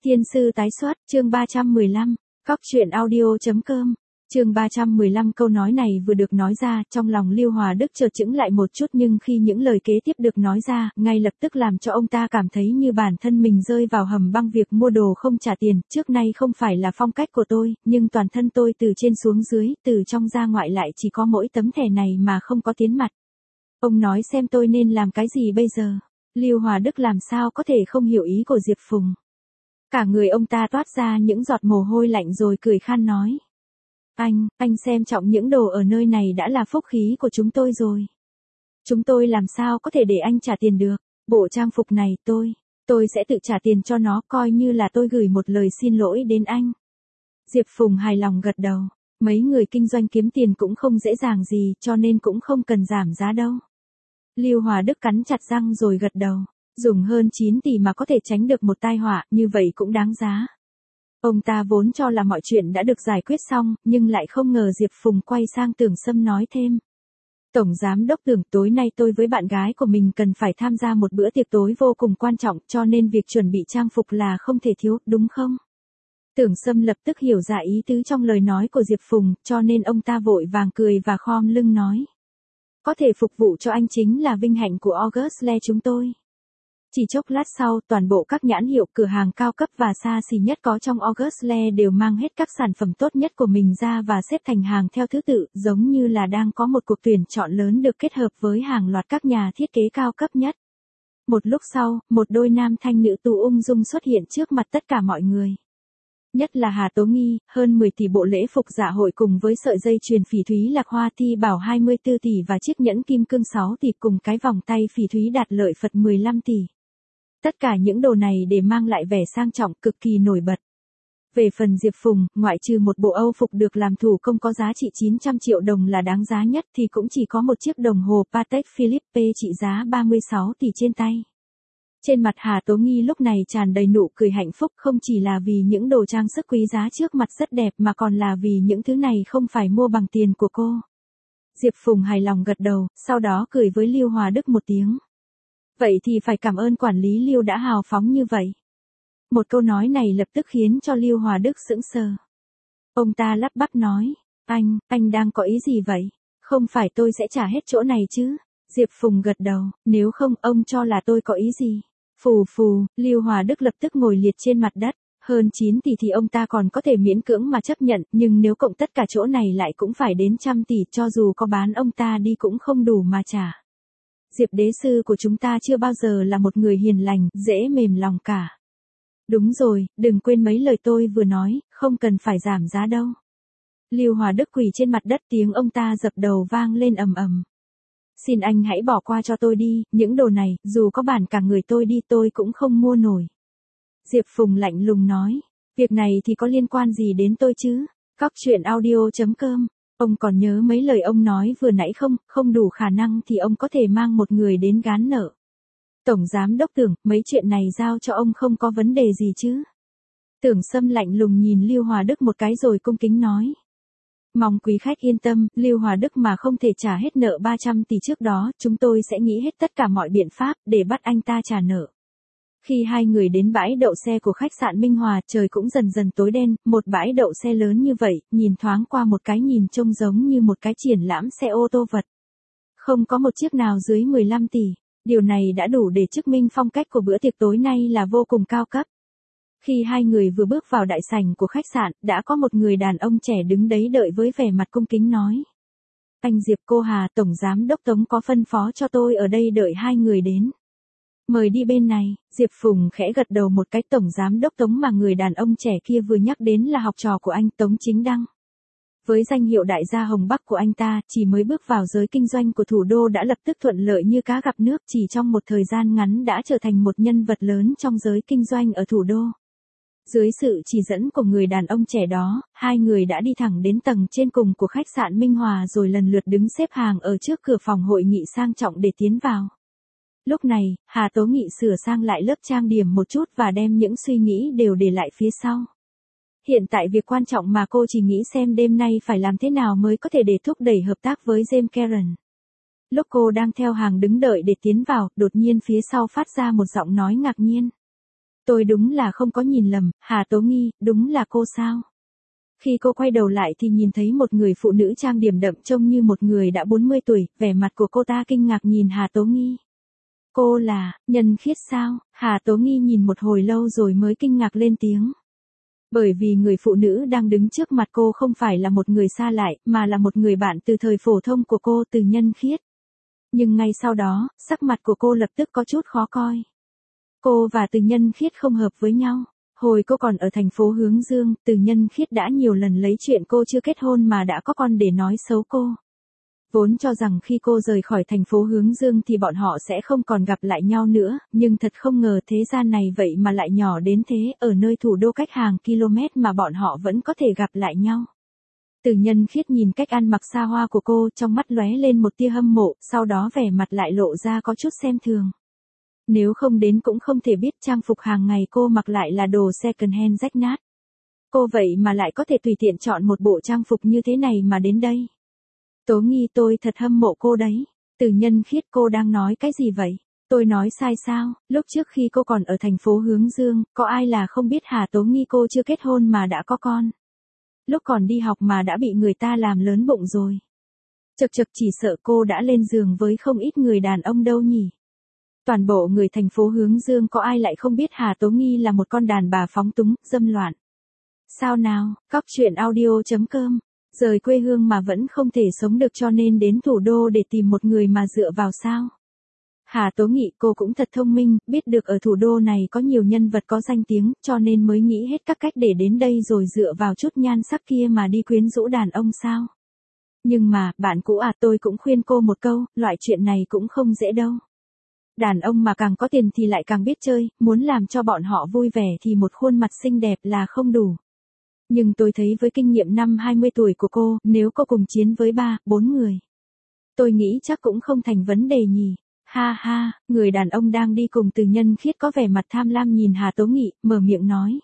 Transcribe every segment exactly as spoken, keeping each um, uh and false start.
Thiên sư tái xuất, chương ba trăm mười lăm, cóc truyện audio chấm com. Chương ba trăm mười lăm câu nói này vừa được nói ra, trong lòng Lưu Hòa Đức chợt chững lại một chút, nhưng khi những lời kế tiếp được nói ra, ngay lập tức làm cho ông ta cảm thấy như bản thân mình rơi vào hầm băng. Việc mua đồ không trả tiền, trước nay không phải là phong cách của tôi, nhưng toàn thân tôi từ trên xuống dưới, từ trong ra ngoại lại chỉ có mỗi tấm thẻ này mà không có tiến mặt. Ông nói xem tôi nên làm cái gì bây giờ? Lưu Hòa Đức làm sao có thể không hiểu ý của Diệp Phùng. Cả người ông ta toát ra những giọt mồ hôi lạnh rồi cười khan nói. Anh, anh xem trọng những đồ ở nơi này đã là phúc khí của chúng tôi rồi. Chúng tôi làm sao có thể để anh trả tiền được, bộ trang phục này tôi, tôi sẽ tự trả tiền cho nó, coi như là tôi gửi một lời xin lỗi đến anh. Diệp Phùng hài lòng gật đầu, mấy người kinh doanh kiếm tiền cũng không dễ dàng gì, cho nên cũng không cần giảm giá đâu. Lưu Hòa Đức cắn chặt răng rồi gật đầu. Dùng hơn chín tỷ mà có thể tránh được một tai họa, như vậy cũng đáng giá. Ông ta vốn cho là mọi chuyện đã được giải quyết xong, nhưng lại không ngờ Diệp Phùng quay sang Tưởng Sâm nói thêm. Tổng Giám Đốc Tưởng, tối nay tôi với bạn gái của mình cần phải tham gia một bữa tiệc tối vô cùng quan trọng, cho nên việc chuẩn bị trang phục là không thể thiếu, đúng không? Tưởng Sâm lập tức hiểu ra ý tứ trong lời nói của Diệp Phùng, cho nên ông ta vội vàng cười và khom lưng nói. Có thể phục vụ cho anh chính là vinh hạnh của Augustle chúng tôi. Chỉ chốc lát sau, toàn bộ các nhãn hiệu cửa hàng cao cấp và xa xỉ nhất có trong Augustle đều mang hết các sản phẩm tốt nhất của mình ra và xếp thành hàng theo thứ tự, giống như là đang có một cuộc tuyển chọn lớn được kết hợp với hàng loạt các nhà thiết kế cao cấp nhất. Một lúc sau, một đôi nam thanh nữ tú ung dung xuất hiện trước mặt tất cả mọi người. Nhất là Hà Tố Nghi, hơn mười tỷ bộ lễ phục dạ hội cùng với sợi dây chuyền phỉ thúy lạc hoa ti bảo hai mươi tư tỷ và chiếc nhẫn kim cương sáu tỷ cùng cái vòng tay phỉ thúy đạt lợi Phật mười lăm tỷ. Tất cả những đồ này để mang lại vẻ sang trọng cực kỳ nổi bật. Về phần Diệp Phùng, ngoại trừ một bộ âu phục được làm thủ công có giá trị chín trăm triệu đồng là đáng giá nhất thì cũng chỉ có một chiếc đồng hồ Patek Philippe trị giá ba mươi sáu tỷ trên tay. Trên mặt Hà Tố Nghi lúc này tràn đầy nụ cười hạnh phúc, không chỉ là vì những đồ trang sức quý giá trước mặt rất đẹp mà còn là vì những thứ này không phải mua bằng tiền của cô. Diệp Phùng hài lòng gật đầu, sau đó cười với Lưu Hòa Đức một tiếng. Vậy thì phải cảm ơn quản lý Lưu đã hào phóng như vậy. Một câu nói này lập tức khiến cho Lưu Hòa Đức sững sờ. Ông ta lắp bắp nói, anh, anh đang có ý gì vậy? Không phải tôi sẽ trả hết chỗ này chứ? Diệp Phùng gật đầu, nếu không ông cho là tôi có ý gì? Phù phù, Lưu Hòa Đức lập tức ngồi liệt trên mặt đất. Hơn chín tỷ thì ông ta còn có thể miễn cưỡng mà chấp nhận, nhưng nếu cộng tất cả chỗ này lại cũng phải đến trăm tỷ, cho dù có bán ông ta đi cũng không đủ mà trả. Diệp đế sư của chúng ta chưa bao giờ là một người hiền lành, dễ mềm lòng cả. Đúng rồi, đừng quên mấy lời tôi vừa nói, không cần phải giảm giá đâu. Lưu Hòa Đức quỳ trên mặt đất, tiếng ông ta dập đầu vang lên ầm ầm. Xin anh hãy bỏ qua cho tôi đi, những đồ này, dù có bản cả người tôi đi tôi cũng không mua nổi. Diệp Phùng lạnh lùng nói, việc này thì có liên quan gì đến tôi chứ? Cóc truyện audio chấm com. Ông còn nhớ mấy lời ông nói vừa nãy không? Không đủ khả năng thì ông có thể mang một người đến gán nợ. Tổng Giám Đốc Tưởng, mấy chuyện này giao cho ông không có vấn đề gì chứ? Tưởng Sâm lạnh lùng nhìn Lưu Hòa Đức một cái rồi cung kính nói. Mong quý khách yên tâm, Lưu Hòa Đức mà không thể trả hết nợ ba trăm tỷ trước đó, chúng tôi sẽ nghĩ hết tất cả mọi biện pháp để bắt anh ta trả nợ. Khi hai người đến bãi đậu xe của khách sạn Minh Hòa, trời cũng dần dần tối đen, một bãi đậu xe lớn như vậy, nhìn thoáng qua một cái nhìn trông giống như một cái triển lãm xe ô tô vật. Không có một chiếc nào dưới mười lăm tỷ, điều này đã đủ để chứng minh phong cách của bữa tiệc tối nay là vô cùng cao cấp. Khi hai người vừa bước vào đại sảnh của khách sạn, đã có một người đàn ông trẻ đứng đấy đợi với vẻ mặt cung kính nói. Anh Diệp, cô Hà, Tổng Giám Đốc Tống có phân phó cho tôi ở đây đợi hai người đến. Mời đi bên này. Diệp Phùng khẽ gật đầu một cái. Tổng Giám Đốc Tống mà người đàn ông trẻ kia vừa nhắc đến là học trò của anh, Tống Chính Đăng. Với danh hiệu đại gia Hồng Bắc của anh ta, chỉ mới bước vào giới kinh doanh của thủ đô đã lập tức thuận lợi như cá gặp nước, chỉ trong một thời gian ngắn đã trở thành một nhân vật lớn trong giới kinh doanh ở thủ đô. Dưới sự chỉ dẫn của người đàn ông trẻ đó, hai người đã đi thẳng đến tầng trên cùng của khách sạn Minh Hòa rồi lần lượt đứng xếp hàng ở trước cửa phòng hội nghị sang trọng để tiến vào. Lúc này, Hà Tố Nghị sửa sang lại lớp trang điểm một chút và đem những suy nghĩ đều để lại phía sau. Hiện tại việc quan trọng mà cô chỉ nghĩ xem đêm nay phải làm thế nào mới có thể để thúc đẩy hợp tác với James Karen. Lúc cô đang theo hàng đứng đợi để tiến vào, đột nhiên phía sau phát ra một giọng nói ngạc nhiên. Tôi đúng là không có nhìn lầm, Hà Tố Nghi, đúng là cô sao? Khi cô quay đầu lại thì nhìn thấy một người phụ nữ trang điểm đậm trông như một người đã bốn mươi tuổi, vẻ mặt của cô ta kinh ngạc nhìn Hà Tố Nghi. Cô là, Nhân Khiết sao? Hà Tố Nghi nhìn một hồi lâu rồi mới kinh ngạc lên tiếng. Bởi vì người phụ nữ đang đứng trước mặt cô không phải là một người xa lạ, mà là một người bạn từ thời phổ thông của cô, Từ Nhân Khiết. Nhưng ngay sau đó, sắc mặt của cô lập tức có chút khó coi. Cô và Từ Nhân Khiết không hợp với nhau. Hồi cô còn ở thành phố Hướng Dương, Từ Nhân Khiết đã nhiều lần lấy chuyện cô chưa kết hôn mà đã có con để nói xấu cô. Vốn cho rằng khi cô rời khỏi thành phố Hướng Dương thì bọn họ sẽ không còn gặp lại nhau nữa, nhưng thật không ngờ thế gian này vậy mà lại nhỏ đến thế, ở nơi thủ đô cách hàng km mà bọn họ vẫn có thể gặp lại nhau. Từ Nhân Khiết nhìn cách ăn mặc xa hoa của cô, trong mắt lóe lên một tia hâm mộ, sau đó vẻ mặt lại lộ ra có chút xem thường. Nếu không đến cũng không thể biết trang phục hàng ngày cô mặc lại là đồ second hand rách nát. Cô vậy mà lại có thể tùy tiện chọn một bộ trang phục như thế này mà đến đây. Tố Nghi, tôi thật hâm mộ cô đấy. Từ Nhân Khiết, cô đang nói cái gì vậy? Tôi nói sai sao? Lúc trước khi cô còn ở thành phố Hướng Dương, có ai là không biết Hà Tố Nghi cô chưa kết hôn mà đã có con? Lúc còn đi học mà đã bị người ta làm lớn bụng rồi. Chật chật, chỉ sợ cô đã lên giường với không ít người đàn ông đâu nhỉ? Toàn bộ người thành phố Hướng Dương có ai lại không biết Hà Tố Nghi là một con đàn bà phóng túng, dâm loạn. Sao nào, Cóc Truyện Audio chấm com, rời quê hương mà vẫn không thể sống được cho nên đến thủ đô để tìm một người mà dựa vào sao? Hà Tố Nghị, cô cũng thật thông minh, biết được ở thủ đô này có nhiều nhân vật có danh tiếng, cho nên mới nghĩ hết các cách để đến đây rồi dựa vào chút nhan sắc kia mà đi quyến rũ đàn ông sao? Nhưng mà, bạn cũ à, tôi cũng khuyên cô một câu, loại chuyện này cũng không dễ đâu. Đàn ông mà càng có tiền thì lại càng biết chơi, muốn làm cho bọn họ vui vẻ thì một khuôn mặt xinh đẹp là không đủ. Nhưng tôi thấy với kinh nghiệm năm hai mươi tuổi của cô, nếu cô cùng chiến với ba, bốn người, tôi nghĩ chắc cũng không thành vấn đề nhỉ. Ha ha, người đàn ông đang đi cùng Từ Nhân Khiết có vẻ mặt tham lam nhìn Hà Tố Nghị, mở miệng nói.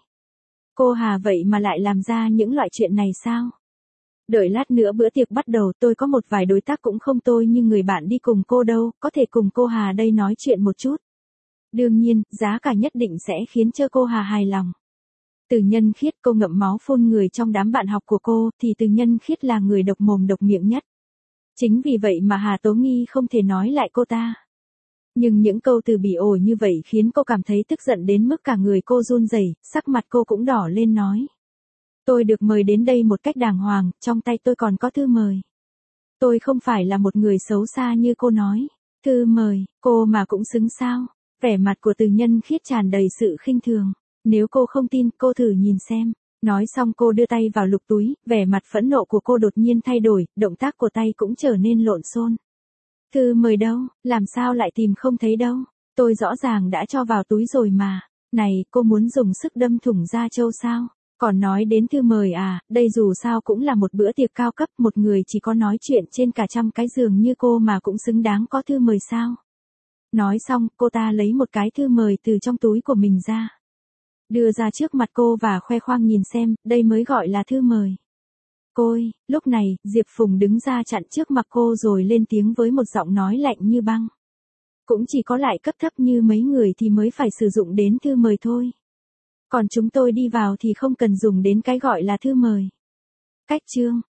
Cô Hà vậy mà lại làm ra những loại chuyện này sao? Đợi lát nữa bữa tiệc bắt đầu, tôi có một vài đối tác cũng không tôi nhưng người bạn đi cùng cô đâu, có thể cùng cô Hà đây nói chuyện một chút. Đương nhiên, giá cả nhất định sẽ khiến cho cô Hà hài lòng. Từ Nhân Khiết, cô ngậm máu phun người trong đám bạn học của cô, thì Từ Nhân Khiết là người độc mồm độc miệng nhất. Chính vì vậy mà Hà Tố Nghi không thể nói lại cô ta. Nhưng những câu từ bỉ ổi như vậy khiến cô cảm thấy tức giận đến mức cả người cô run rẩy, sắc mặt cô cũng đỏ lên nói. Tôi được mời đến đây một cách đàng hoàng, trong tay tôi còn có thư mời. Tôi không phải là một người xấu xa như cô nói. Thư mời, cô mà cũng xứng sao? Vẻ mặt của Từ Nhân Khiết tràn đầy sự khinh thường. Nếu cô không tin, cô thử nhìn xem. Nói xong cô đưa tay vào lục túi, vẻ mặt phẫn nộ của cô đột nhiên thay đổi, động tác của tay cũng trở nên lộn xộn. Thư mời đâu, làm sao lại tìm không thấy đâu? Tôi rõ ràng đã cho vào túi rồi mà. Này, cô muốn dùng sức đâm thủng da trâu sao? Còn nói đến thư mời à, đây dù sao cũng là một bữa tiệc cao cấp, một người chỉ có nói chuyện trên cả trăm cái giường như cô mà cũng xứng đáng có thư mời sao? Nói xong, cô ta lấy một cái thư mời từ trong túi của mình ra. Đưa ra trước mặt cô và khoe khoang nhìn xem, đây mới gọi là thư mời. Côi, lúc này, Diệp Phùng đứng ra chặn trước mặt cô rồi lên tiếng với một giọng nói lạnh như băng. Cũng chỉ có lại cấp thấp như mấy người thì mới phải sử dụng đến thư mời thôi. Còn chúng tôi đi vào thì không cần dùng đến cái gọi là thư mời. Cách chương.